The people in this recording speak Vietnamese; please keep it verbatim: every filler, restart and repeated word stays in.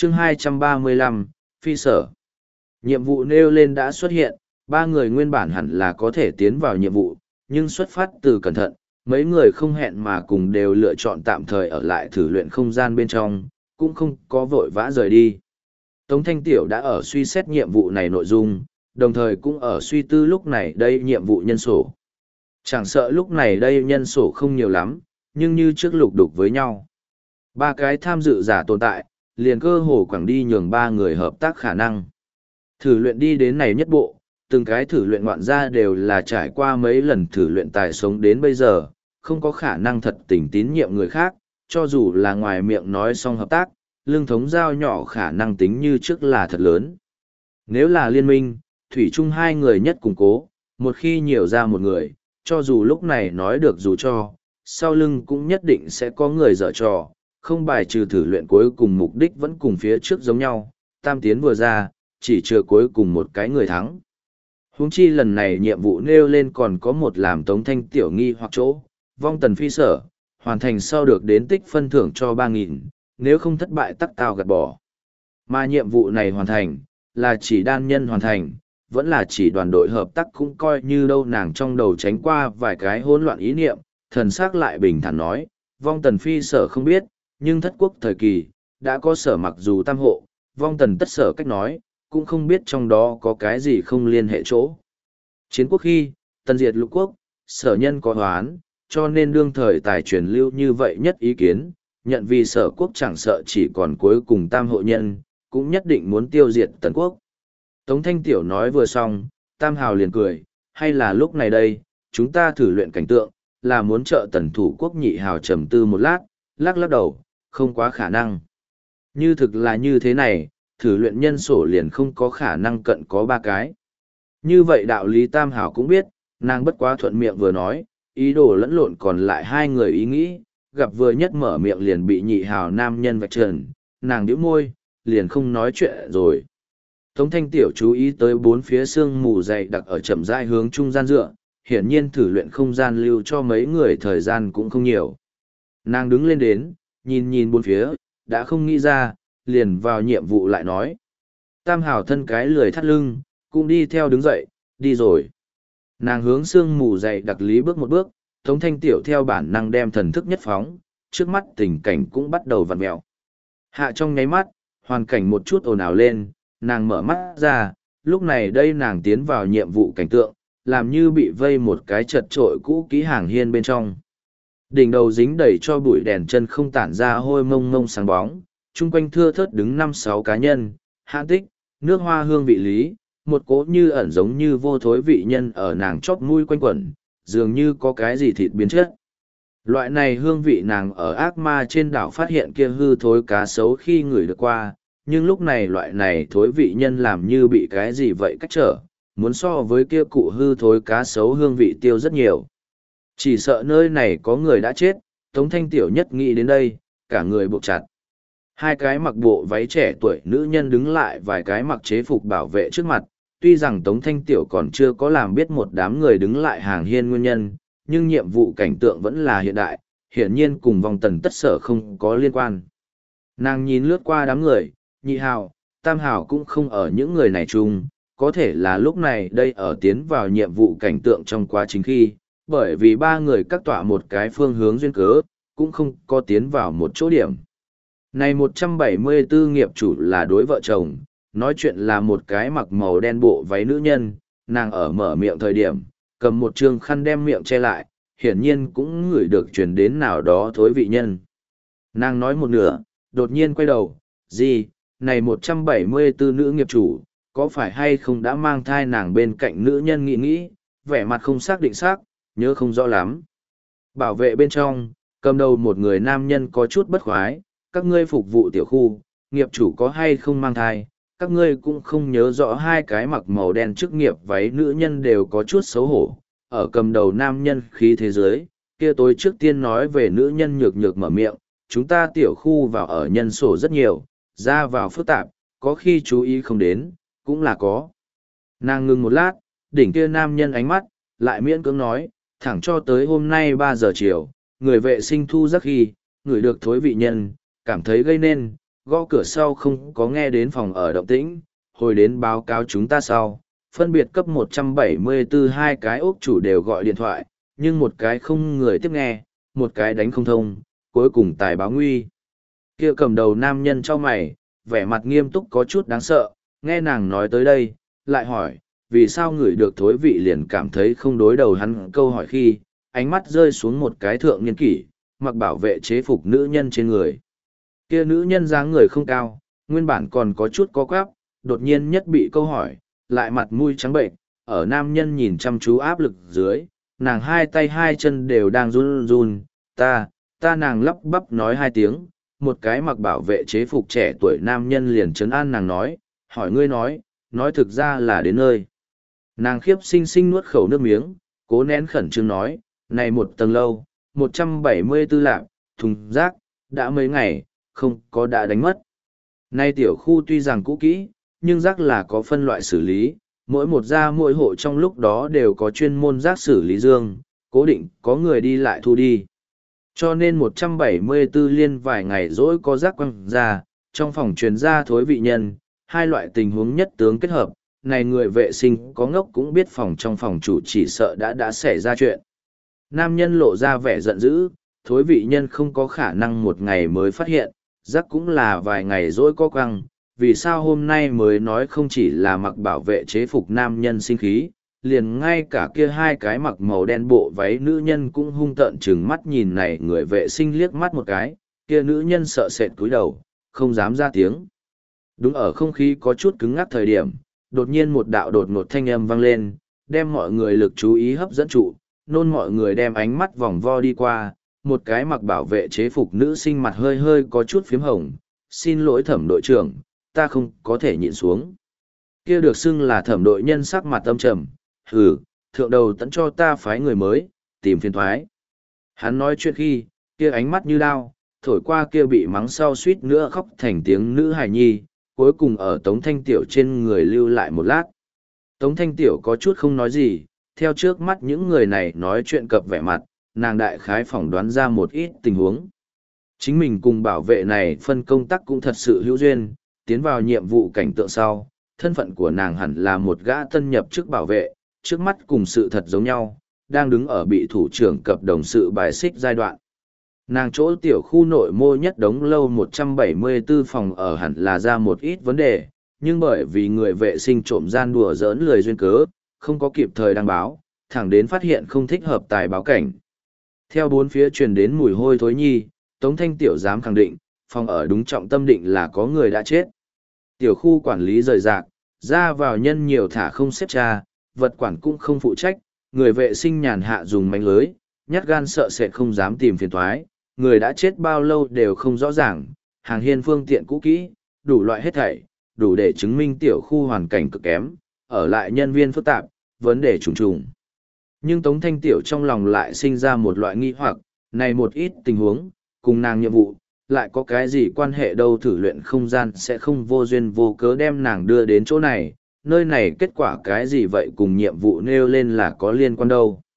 chương hai trăm ba mươi lăm, phi sở. Nhiệm vụ nêu lên đã xuất hiện, ba người nguyên bản hẳn là có thể tiến vào nhiệm vụ, nhưng xuất phát từ cẩn thận, mấy người không hẹn mà cùng đều lựa chọn tạm thời ở lại thử luyện không gian bên trong, cũng không có vội vã rời đi. Tống Thanh Tiểu đã ở suy xét nhiệm vụ này nội dung, đồng thời cũng ở suy tư lúc này đây nhiệm vụ nhân sổ. Chẳng sợ lúc này đây nhân sổ không nhiều lắm, nhưng như trước lục đục với nhau. Ba cái tham dự giả tồn tại, liền cơ hồ quẳng đi nhường ba người hợp tác khả năng. Thử luyện đi đến này nhất bộ, từng cái thử luyện ngoạn ra đều là trải qua mấy lần thử luyện tài sống đến bây giờ, không có khả năng thật tình tín nhiệm người khác, cho dù là ngoài miệng nói xong hợp tác, lương thống giao nhỏ khả năng tính như trước là thật lớn. Nếu là liên minh, thủy chung hai người nhất củng cố, một khi nhiều ra một người, cho dù lúc này nói được dù cho, sau lưng cũng nhất định sẽ có người dở trò, không bài trừ thử luyện cuối cùng mục đích vẫn cùng phía trước giống nhau, tam tiến vừa ra, chỉ chưa cuối cùng một cái người thắng. Huống chi lần này nhiệm vụ nêu lên còn có một làm Tống Thanh Tiểu nghi hoặc chỗ, vong tần phi sở, hoàn thành sau được đến tích phân thưởng cho ba nghìn, nếu không thất bại tắc tao gạt bỏ. Mà nhiệm vụ này hoàn thành, là chỉ đan nhân hoàn thành, vẫn là chỉ đoàn đội hợp tác cũng coi như đâu nàng trong đầu tránh qua vài cái hỗn loạn ý niệm, thần sắc lại bình thản nói, vong tần phi sở không biết, nhưng thất quốc thời kỳ, đã có sở mặc dù tam hộ, vong tần tất sở cách nói, cũng không biết trong đó có cái gì không liên hệ chỗ. Chiến quốc khi, tần diệt lục quốc, sở nhân có hoán, cho nên đương thời tài truyền lưu như vậy nhất ý kiến, nhận vì sở quốc chẳng sợ chỉ còn cuối cùng tam hộ nhân, cũng nhất định muốn tiêu diệt tần quốc. Tống Thanh Tiểu nói vừa xong, Tam Hào liền cười, hay là lúc này đây, chúng ta thử luyện cảnh tượng, là muốn trợ tần thủ quốc nhị hào trầm tư một lát, lắc lắc đầu, không quá khả năng. Như thực là như thế này, thử luyện nhân sổ liền không có khả năng cận có ba cái. Như vậy đạo lý Tam Hào cũng biết, nàng bất quá thuận miệng vừa nói, ý đồ lẫn lộn còn lại hai người ý nghĩ, gặp vừa nhất mở miệng liền bị nhị hào nam nhân vạch trần, nàng nhíu môi, liền không nói chuyện rồi. Tống Thanh Tiểu chú ý tới bốn phía sương mù dày đặc ở chậm rãi hướng trung gian dựa, hiển nhiên thử luyện không gian lưu cho mấy người thời gian cũng không nhiều. Nàng đứng lên đến, nhìn nhìn bốn phía, đã không nghĩ ra, liền vào nhiệm vụ lại nói. Tam Hào thân cái lười thắt lưng, cũng đi theo đứng dậy, đi rồi. Nàng hướng sương mù dày đặc lý bước một bước, Tống Thanh Tiểu theo bản năng đem thần thức nhất phóng, trước mắt tình cảnh cũng bắt đầu vặn mẹo. Hạ trong nháy mắt, hoàn cảnh một chút ồn ào lên, nàng mở mắt ra, lúc này đây nàng tiến vào nhiệm vụ cảnh tượng, làm như bị vây một cái chật trội cũ kỹ hàng hiên bên trong. Đỉnh đầu dính đầy cho bụi đèn chân không tản ra hôi mông mông sáng bóng, chung quanh thưa thớt đứng năm sáu cá nhân, hãn tích, nước hoa hương vị lý, một cỗ như ẩn giống như vô thối vị nhân ở nàng chóp mũi quanh quẩn, dường như có cái gì thịt biến chất. Loại này hương vị nàng ở ác ma trên đảo phát hiện kia hư thối cá sấu khi ngửi được qua, nhưng lúc này loại này thối vị nhân làm như bị cái gì vậy cách trở, muốn so với kia cụ hư thối cá sấu hương vị tiêu rất nhiều. Chỉ sợ nơi này có người đã chết, Tống Thanh Tiểu nhất nghĩ đến đây, cả người buộc chặt. Hai cái mặc bộ váy trẻ tuổi nữ nhân đứng lại vài cái mặc chế phục bảo vệ trước mặt, tuy rằng Tống Thanh Tiểu còn chưa có làm biết một đám người đứng lại hàng hiên nguyên nhân, nhưng nhiệm vụ cảnh tượng vẫn là hiện đại, hiển nhiên cùng vòng tần tất sở không có liên quan. Nàng nhìn lướt qua đám người, nhị hào, tam hào cũng không ở những người này chung, có thể là lúc này đây ở tiến vào nhiệm vụ cảnh tượng trong quá trình khi, bởi vì ba người cắt tọa một cái phương hướng duyên cớ, cũng không có tiến vào một chỗ điểm. Này một trăm bảy mươi tư nghiệp chủ là đối vợ chồng, nói chuyện là một cái mặc màu đen bộ váy nữ nhân, nàng ở mở miệng thời điểm, cầm một trương khăn đem miệng che lại, hiển nhiên cũng ngửi được truyền đến nào đó thối vị nhân. Nàng nói một nửa, đột nhiên quay đầu, gì, này một trăm bảy mươi tư nữ nghiệp chủ, có phải hay không đã mang thai nàng bên cạnh nữ nhân nghĩ nghĩ, vẻ mặt không xác định xác, nhớ không rõ lắm. Bảo vệ bên trong, cầm đầu một người nam nhân có chút bất khoái, các ngươi phục vụ tiểu khu, nghiệp chủ có hay không mang thai, các ngươi cũng không nhớ rõ hai cái mặc màu đen chức nghiệp váy nữ nhân đều có chút xấu hổ, ở cầm đầu nam nhân khí thế giới, kia tối trước tiên nói về nữ nhân nhược nhược mở miệng, chúng ta tiểu khu vào ở nhân sổ rất nhiều, ra vào phức tạp, có khi chú ý không đến, cũng là có. Nàng ngừng một lát, đỉnh kia nam nhân ánh mắt, lại miễn cưỡng nói, thẳng cho tới hôm nay ba giờ chiều, người vệ sinh thu giấc khi, người được thối vị nhân, cảm thấy gây nên, gõ cửa sau không có nghe đến phòng ở động tĩnh, hồi đến báo cáo chúng ta sau, phân biệt cấp một trăm bảy mươi tư hai cái ốc chủ đều gọi điện thoại, nhưng một cái không người tiếp nghe, một cái đánh không thông, cuối cùng tài báo nguy. Kia cầm đầu nam nhân cho mày, vẻ mặt nghiêm túc có chút đáng sợ, nghe nàng nói tới đây, lại hỏi, vì sao người được thối vị liền cảm thấy không đối đầu hắn câu hỏi khi, ánh mắt rơi xuống một cái thượng niên kỷ, mặc bảo vệ chế phục nữ nhân trên người. Kia nữ nhân dáng người không cao, nguyên bản còn có chút có quáp, đột nhiên nhất bị câu hỏi, lại mặt mũi trắng bệnh, ở nam nhân nhìn chăm chú áp lực dưới, nàng hai tay hai chân đều đang run run, ta, ta nàng lắp bắp nói hai tiếng, một cái mặc bảo vệ chế phục trẻ tuổi nam nhân liền trấn an nàng nói, hỏi ngươi nói, nói thực ra là đến nơi. Nàng khiếp sinh sinh nuốt khẩu nước miếng, cố nén khẩn trương nói, này một tầng lâu, một trăm bảy mươi tư lạng, thùng rác, đã mấy ngày, không có đã đánh mất. Nay tiểu khu tuy rằng cũ kỹ, nhưng rác là có phân loại xử lý, mỗi một gia mỗi hộ trong lúc đó đều có chuyên môn rác xử lý dương, cố định có người đi lại thu đi. Cho nên một trăm bảy mươi tư liên vài ngày rỗi có rác quăng ra, trong phòng truyền ra thối vị nhân, hai loại tình huống nhất tướng kết hợp, này người vệ sinh có ngốc cũng biết phòng trong phòng chủ chỉ sợ đã đã xảy ra chuyện. Nam nhân lộ ra vẻ giận dữ, thối vị nhân không có khả năng một ngày mới phát hiện, rác cũng là vài ngày rỗi có quăng, vì sao hôm nay mới nói không chỉ là mặc bảo vệ chế phục nam nhân sinh khí, liền ngay cả kia hai cái mặc màu đen bộ váy nữ nhân cũng hung tợn chừng mắt nhìn này người vệ sinh liếc mắt một cái, kia nữ nhân sợ sệt cúi đầu, không dám ra tiếng. Đúng ở không khí có chút cứng ngắc thời điểm, đột nhiên một đạo đột ngột thanh âm vang lên, đem mọi người lực chú ý hấp dẫn trụ, nôn mọi người đem ánh mắt vòng vo đi qua, một cái mặc bảo vệ chế phục nữ sinh mặt hơi hơi có chút phím hồng, xin lỗi thẩm đội trưởng, ta không có thể nhịn xuống. Kia được xưng là thẩm đội nhân sắc mặt âm trầm, hừ, thượng đầu tận cho ta phái người mới, tìm phiền thoái. Hắn nói chuyện khi, kia ánh mắt như đao, thổi qua kia bị mắng sau suýt nữa khóc thành tiếng nữ hài nhi, cuối cùng ở Tống Thanh Tiểu trên người lưu lại một lát. Tống Thanh Tiểu có chút không nói gì, theo trước mắt những người này nói chuyện cập vẻ mặt, nàng đại khái phỏng đoán ra một ít tình huống. Chính mình cùng bảo vệ này phân công tác cũng thật sự hữu duyên, tiến vào nhiệm vụ cảnh tượng sau, thân phận của nàng hẳn là một gã tân nhập chức bảo vệ, trước mắt cùng sự thật giống nhau, đang đứng ở bị thủ trưởng cập đồng sự bài xích giai đoạn. Nàng chỗ tiểu khu nội mô nhất đống lâu một trăm bảy mươi tư phòng ở hẳn là ra một ít vấn đề, nhưng bởi vì người vệ sinh trộm gian đùa giỡn lười duyên cớ, không có kịp thời đăng báo, thẳng đến phát hiện không thích hợp tài báo cảnh. Theo bốn phía truyền đến mùi hôi thối nhi, Tống Thanh Tiểu dám khẳng định, phòng ở đúng trọng tâm định là có người đã chết. Tiểu khu quản lý rời rạc, ra vào nhân nhiều thả không xếp tra, vật quản cũng không phụ trách, người vệ sinh nhàn hạ dùng mánh lưới, nhát gan sợ sệt không dám tìm phiền thoái, người đã chết bao lâu đều không rõ ràng, hàng hiên phương tiện cũ kỹ, đủ loại hết thảy, đủ để chứng minh tiểu khu hoàn cảnh cực kém, ở lại nhân viên phức tạp, vấn đề trùng trùng. Nhưng Tống Thanh Tiểu trong lòng lại sinh ra một loại nghi hoặc, này một ít tình huống, cùng nàng nhiệm vụ, lại có cái gì quan hệ đâu, thử luyện không gian sẽ không vô duyên vô cớ đem nàng đưa đến chỗ này, nơi này kết quả cái gì vậy cùng nhiệm vụ nêu lên là có liên quan đâu.